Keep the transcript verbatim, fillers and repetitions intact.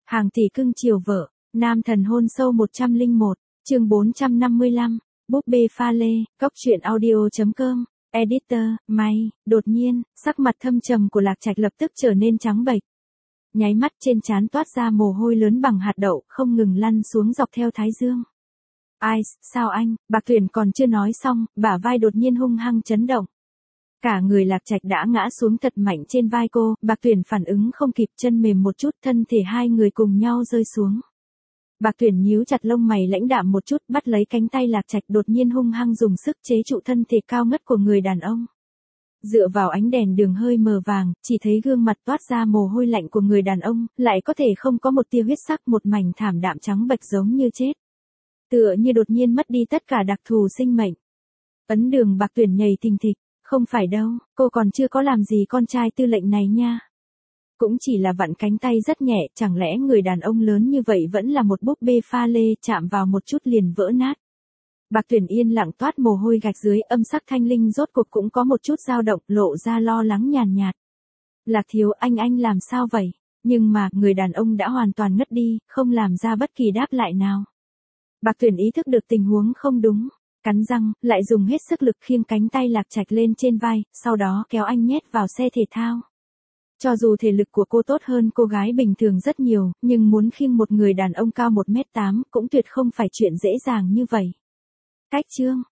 Hàng tỷ cưng chiều vợ, nam thần hôn sâu một trăm lẻ một, chương bốn trăm năm mươi lăm, búp bê pha lê, cóc truyện audio.com, editor, May, đột nhiên, sắc mặt thâm trầm của Lạc Trạch lập tức trở nên trắng bệch. Nháy mắt trên trán toát ra mồ hôi lớn bằng hạt đậu, không ngừng lăn xuống dọc theo thái dương. Ai, sao anh, Bạc Tuyển còn chưa nói xong, bả vai đột nhiên hung hăng chấn động. Cả người Lạc Trạch đã ngã xuống thật mạnh trên vai cô, Bạc Tuyển phản ứng không kịp, chân mềm một chút, thân thể hai người cùng nhau rơi xuống. Bạc Tuyển nhíu chặt lông mày lãnh đạm một chút, bắt lấy cánh tay Lạc Trạch, đột nhiên hung hăng dùng sức chế trụ thân thể cao ngất của người đàn ông. Dựa vào ánh đèn đường hơi mờ vàng, chỉ thấy gương mặt toát ra mồ hôi lạnh của người đàn ông, lại có thể không có một tia huyết sắc, một mảnh thảm đạm trắng bệch giống như chết. Tựa như đột nhiên mất đi tất cả đặc thù sinh mệnh. Ấn Đường Bạc Tuyển nhảy thình thịch, không phải đâu, cô còn chưa có làm gì con trai tư lệnh này nha. Cũng chỉ là vặn cánh tay rất nhẹ, chẳng lẽ người đàn ông lớn như vậy vẫn là một búp bê pha lê, chạm vào một chút liền vỡ nát. Bạc Tuyển yên lặng toát mồ hôi gạch dưới, âm sắc thanh linh rốt cuộc cũng có một chút dao động, lộ ra lo lắng nhàn nhạt. Lạc thiếu, anh anh làm sao vậy? Nhưng mà, người đàn ông đã hoàn toàn ngất đi, không làm ra bất kỳ đáp lại nào. Bạc Tuyển ý thức được tình huống không đúng, cắn răng, lại dùng hết sức lực khiêng cánh tay Lạc Trạch lên trên vai, sau đó kéo anh nhét vào xe thể thao. Cho dù thể lực của cô tốt hơn cô gái bình thường rất nhiều, nhưng muốn khiêng một người đàn ông cao một mét tám cũng tuyệt không phải chuyện dễ dàng như vậy. Cách chương,